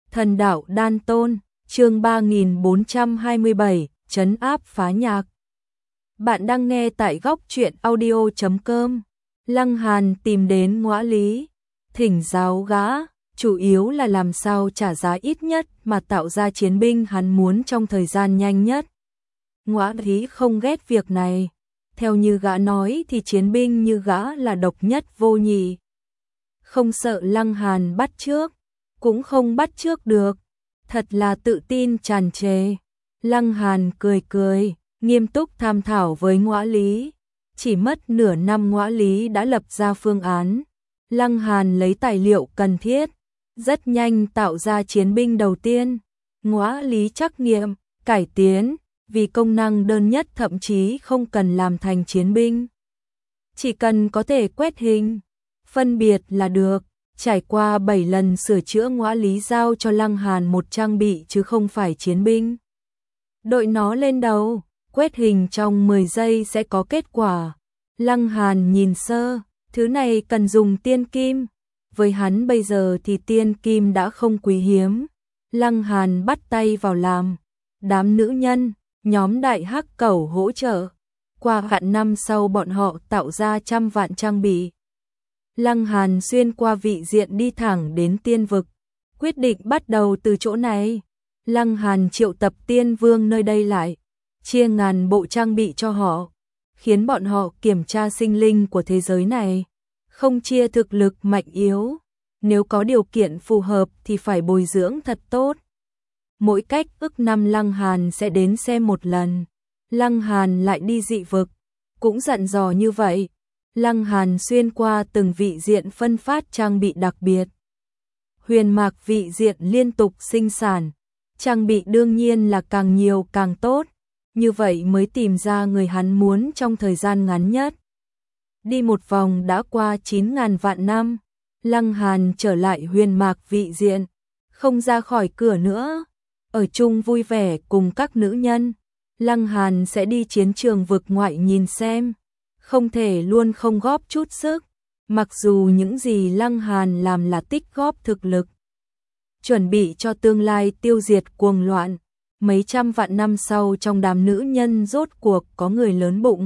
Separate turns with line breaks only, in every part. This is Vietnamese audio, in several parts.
Thần đạo đan tôn, chương 3427, trấn áp phá nhạc. Bạn đang nghe tại góc truyện audio.com. Lăng Hàn tìm đến Ngõa Lý, thỉnh giáo gã, chủ yếu là làm sao trả giá ít nhất mà tạo ra chiến binh hắn muốn trong thời gian nhanh nhất. Ngõa Lý không ghét việc này. Theo như gã nói thì chiến binh như gã là độc nhất vô nhị. Không sợ Lăng Hàn bắt trước, cũng không bắt trước được. Thật là tự tin tràn trề. Lăng Hàn cười cười, nghiêm túc tham thảo với Ngõa Lý. Chỉ mất nửa năm Ngõa Lý đã lập ra phương án. Lăng Hàn lấy tài liệu cần thiết, rất nhanh tạo ra chiến binh đầu tiên. Ngõa Lý trắc nghiệm, cải tiến, vì công năng đơn nhất thậm chí không cần làm thành chiến binh. Chỉ cần có thể quét hình, phân biệt là được. Trải qua 7 lần sửa chữa, Ngõa Lý giao cho Lăng Hàn một trang bị chứ không phải chiến binh. Đội nó lên đầu, quét hình trong 10 giây sẽ có kết quả. Lăng Hàn nhìn sơ, thứ này cần dùng tiên kim. Với hắn bây giờ thì tiên kim đã không quý hiếm. Lăng Hàn bắt tay vào làm. Đám nữ nhân, nhóm đại hắc cẩu hỗ trợ. Qua vạn năm sau bọn họ tạo ra trăm vạn trang bị. Lăng Hàn xuyên qua vị diện đi thẳng đến tiên vực. Quyết định bắt đầu từ chỗ này. Lăng Hàn triệu tập tiên vương nơi đây lại, chia ngàn bộ trang bị cho họ, khiến bọn họ kiểm tra sinh linh của thế giới này, không chia thực lực mạnh yếu. Nếu có điều kiện phù hợp thì phải bồi dưỡng thật tốt. Mỗi cách ức năm Lăng Hàn sẽ đến xem một lần. Lăng Hàn lại đi dị vực, cũng dặn dò như vậy. Lăng Hàn xuyên qua từng vị diện phân phát trang bị đặc biệt. Huyền mạc vị diện liên tục sinh sản, trang bị đương nhiên là càng nhiều càng tốt, như vậy mới tìm ra người hắn muốn trong thời gian ngắn nhất. Đi một vòng đã qua 9.000 vạn năm, Lăng Hàn trở lại huyền mạc vị diện, không ra khỏi cửa nữa, ở chung vui vẻ cùng các nữ nhân. Lăng Hàn sẽ đi chiến trường vực ngoại nhìn xem, không thể luôn không góp chút sức, mặc dù những gì Lăng Hàn làm là tích góp thực lực. Chuẩn bị cho tương lai tiêu diệt cuồng loạn. Mấy trăm vạn năm sau trong đám nữ nhân rốt cuộc có người lớn bụng.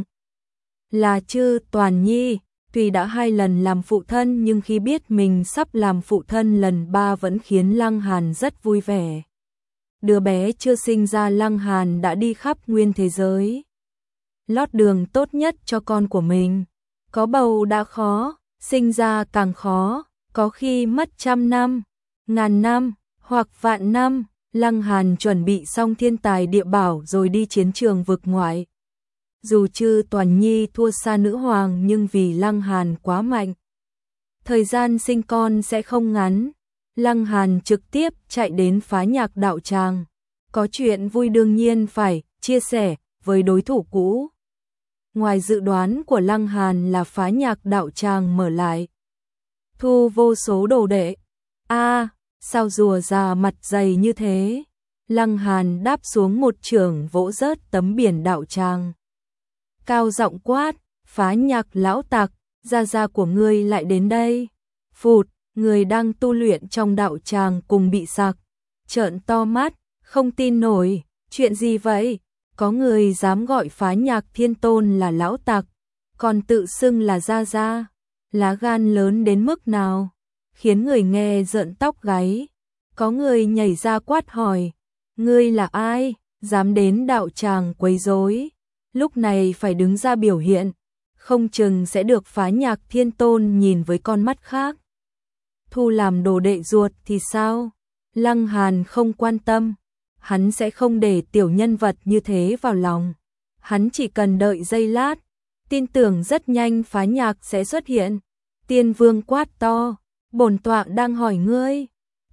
Là Chư Toàn Nhi, tuy đã 2 lần làm phụ thân nhưng khi biết mình sắp làm phụ thân lần 3 vẫn khiến Lăng Hàn rất vui vẻ. Đứa bé chưa sinh ra Lăng Hàn đã đi khắp nguyên thế giới, lót đường tốt nhất cho con của mình. Có bầu đã khó, sinh ra càng khó, có khi mất 100 năm, 1000 năm, hoặc vạn năm. Lăng Hàn chuẩn bị xong thiên tài địa bảo rồi đi chiến trường vực ngoại. Dù Chư Toàn Nhi thua xa nữ hoàng nhưng vì Lăng Hàn quá mạnh, thời gian sinh con sẽ không ngắn. Lăng Hàn trực tiếp chạy đến phá nhạc đạo tràng. Có chuyện vui đương nhiên phải chia sẻ với đối thủ cũ. Ngoài dự đoán của Lăng Hàn là phá nhạc đạo tràng mở lại, thu vô số đồ đệ. Sao rùa già mặt dày như thế? Lăng Hàn đáp xuống một chưởng vỗ rớt tấm biển đạo tràng. Cao giọng quát, phá nhạc lão tặc, gia của ngươi lại đến đây. Phụt, người đang tu luyện trong đạo tràng cùng bị sặc, trợn to mắt, không tin nổi, chuyện gì vậy? Có người dám gọi phá nhạc thiên tôn là lão tặc, còn tự xưng là gia, lá gan lớn đến mức nào? Khiến người nghe rợn tóc gáy. Có người nhảy ra quát hỏi, ngươi là ai, dám đến đạo tràng quấy rối? Lúc này phải đứng ra biểu hiện, không chừng sẽ được phá nhạc thiên tôn nhìn với con mắt khác. Thu làm đồ đệ ruột thì sao? Lăng Hàn không quan tâm, hắn sẽ không để tiểu nhân vật như thế vào lòng. Hắn chỉ cần đợi giây lát, tin tưởng rất nhanh phá nhạc sẽ xuất hiện. Tiên vương quát to, bổn tọa đang hỏi ngươi.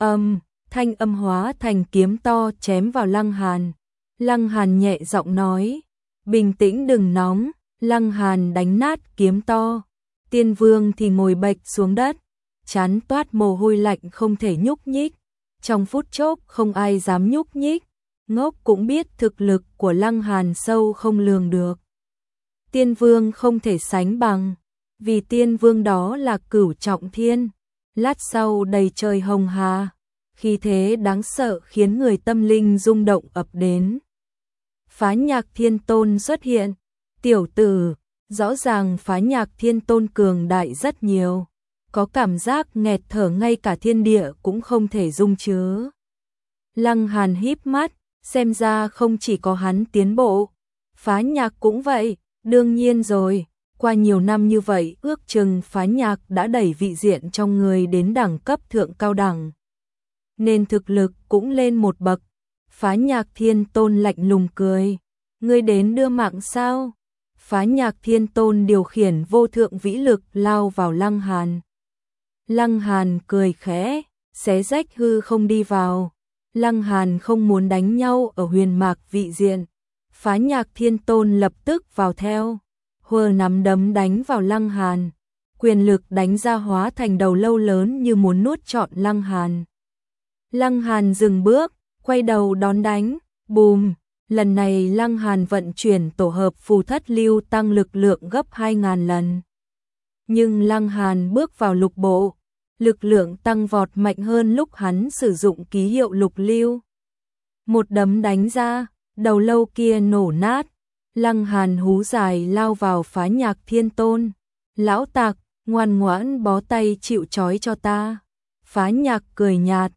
Thanh âm hóa thành kiếm to chém vào Lăng Hàn. Lăng Hàn nhẹ giọng nói, bình tĩnh đừng nóng. Lăng Hàn đánh nát kiếm to. Tiên vương thì ngồi bệch xuống đất, trán toát mồ hôi lạnh không thể nhúc nhích. Trong phút chốc không ai dám nhúc nhích. Ngốc cũng biết thực lực của Lăng Hàn sâu không lường được. Tiên vương không thể sánh bằng, vì tiên vương đó là Cửu Trọng Thiên. Lát sau đầy trời hồng hà, khí thế đáng sợ khiến người tâm linh rung động ập đến. Phá Nhạc Thiên Tôn xuất hiện, tiểu tử, rõ ràng Phá Nhạc Thiên Tôn cường đại rất nhiều, có cảm giác nghẹt thở ngay cả thiên địa cũng không thể dung chứa. Lăng Hàn híp mắt, xem ra không chỉ có hắn tiến bộ, Phá Nhạc cũng vậy, đương nhiên rồi, qua nhiều năm như vậy ước chừng Phá Nhạc đã đẩy vị diện trong người đến đẳng cấp thượng cao đẳng, nên thực lực cũng lên một bậc. Phá Nhạc Thiên Tôn lạnh lùng cười, ngươi đến đưa mạng sao? Phá Nhạc Thiên Tôn điều khiển vô thượng vĩ lực lao vào Lăng Hàn. Lăng Hàn cười khẽ, xé rách hư không đi vào. Lăng Hàn không muốn đánh nhau ở huyền mạc vị diện. Phá Nhạc Thiên Tôn lập tức vào theo, hùa nắm đấm đánh vào Lăng Hàn. Quyền lực đánh ra hóa thành đầu lâu lớn như muốn nuốt trọn Lăng Hàn. Lăng Hàn dừng bước, quay đầu đón đánh, bùm. Lần này Lăng Hàn vận chuyển tổ hợp phù thất lưu tăng lực lượng gấp 2000 lần. Nhưng Lăng Hàn bước vào lục bộ, lực lượng tăng vọt mạnh hơn lúc hắn sử dụng ký hiệu lục lưu. Một đấm đánh ra, đầu lâu kia nổ nát. Lăng Hàn hú dài lao vào Phá Nhạc Thiên Tôn. Lão tặc, ngoan ngoãn bó tay chịu trói cho ta. Phá Nhạc cười nhạt,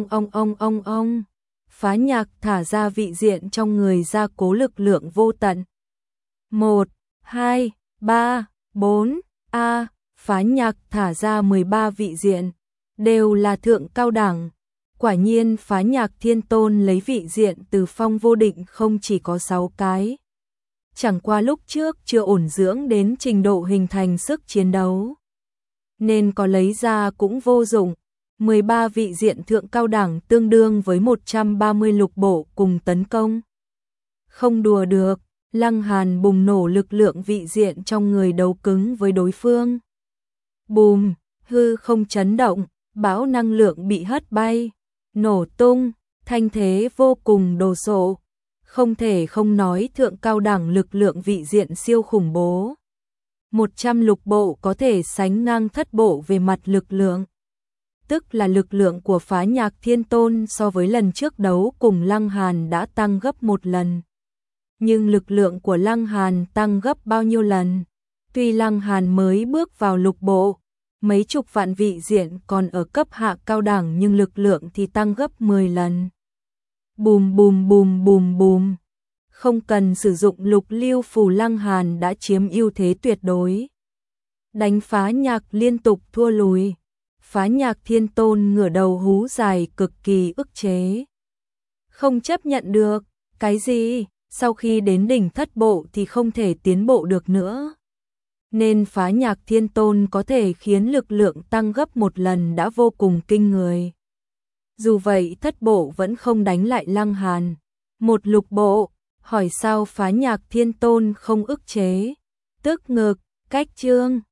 ong. Phá Nhạc thả ra vị diện trong người ra cố lực lượng vô tận. 1, 2, 3, 4, Phá Nhạc thả ra 13 vị diện, đều là thượng cao đẳng. Quả nhiên Phá Nhạc Thiên Tôn lấy vị diện từ Phong Vô Định không chỉ có 6 cái. Chẳng qua lúc trước chưa ổn dưỡng đến trình độ hình thành sức chiến đấu, nên có lấy ra cũng vô dụng. 13 vị diện thượng cao đẳng tương đương với 130 lục bộ cùng tấn công. Không đùa được, Lăng Hàn bùng nổ lực lượng vị diện trong người đấu cứng với đối phương. Bùm, hư không chấn động, bão năng lượng bị hất bay, nổ tung, thanh thế vô cùng đồ sộ. Không thể không nói thượng cao đẳng lực lượng vị diện siêu khủng bố. 100 lục bộ có thể sánh ngang thất bộ về mặt lực lượng. Tức là lực lượng của Phá Nhạc Thiên Tôn so với lần trước đấu cùng Lăng Hàn đã tăng gấp 1 lần. Nhưng lực lượng của Lăng Hàn tăng gấp bao nhiêu lần? Tuy Lăng Hàn mới bước vào lục bộ, mấy chục vạn vị diện còn ở cấp hạ cao đẳng nhưng lực lượng thì tăng gấp 10 lần. Bùm. Không cần sử dụng lục lưu phù, Lăng Hàn đã chiếm ưu thế tuyệt đối. Đánh Phá Nhạc liên tục thua lùi. Phá Nhạc Thiên Tôn ngửa đầu hú dài cực kỳ ức chế. Không chấp nhận được, cái gì, sau khi đến đỉnh thất bộ thì không thể tiến bộ được nữa. Nên Phá Nhạc Thiên Tôn có thể khiến lực lượng tăng gấp 1 lần đã vô cùng kinh người. Dù vậy thất bộ vẫn không đánh lại Lăng Hàn. Một lục bộ, hỏi sao Phá Nhạc Thiên Tôn không ức chế. Tức ngực, cách chương.